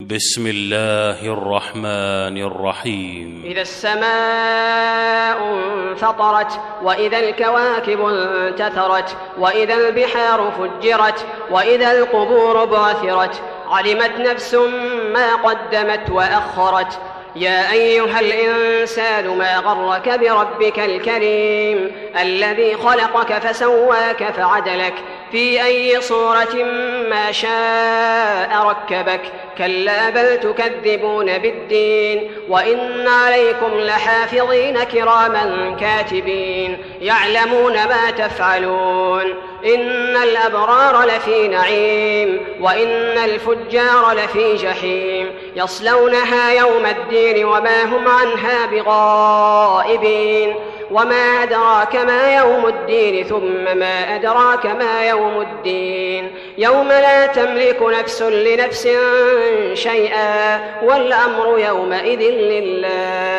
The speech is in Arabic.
بسم الله الرحمن الرحيم. إذا السماء انفطرت وإذا الكواكب انتثرت وإذا البحار فجرت وإذا القبور بعثرت علمت نفس ما قدمت وأخرت. يا أيها الإنسان ما غرك بربك الكريم الذي خلقك فسواك فعدلك في أي صورة ما شاء ركبك. كلا بل تكذبون بالدين وإن عليكم لحافظين كراما كاتبين يعلمون ما تفعلون. إن الأبرار لفي نعيم وإن الفجار لفي جحيم يصلونها يوم الدين وما هم عنها بغائبين. وما أدراك ما يوم الدين ثم ما أدراك ما يوم الدين يوم لا تملك نفس لنفس شيئا والأمر يومئذ لله.